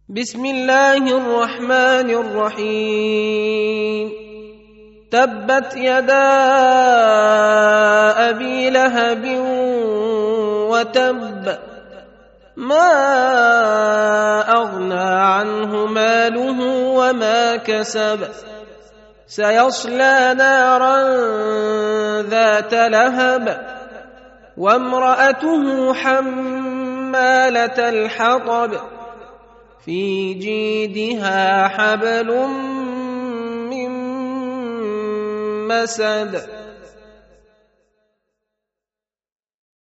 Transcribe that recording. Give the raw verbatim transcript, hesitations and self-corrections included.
بسم الله الرحمن الرحيم. تبت يدا أبي لهب وتب، ما أغنى عنه ماله وما كسب، سيصلى نارا ذات لهب، وامرأته حمالة الحطب، في جيدها حبل من مسد.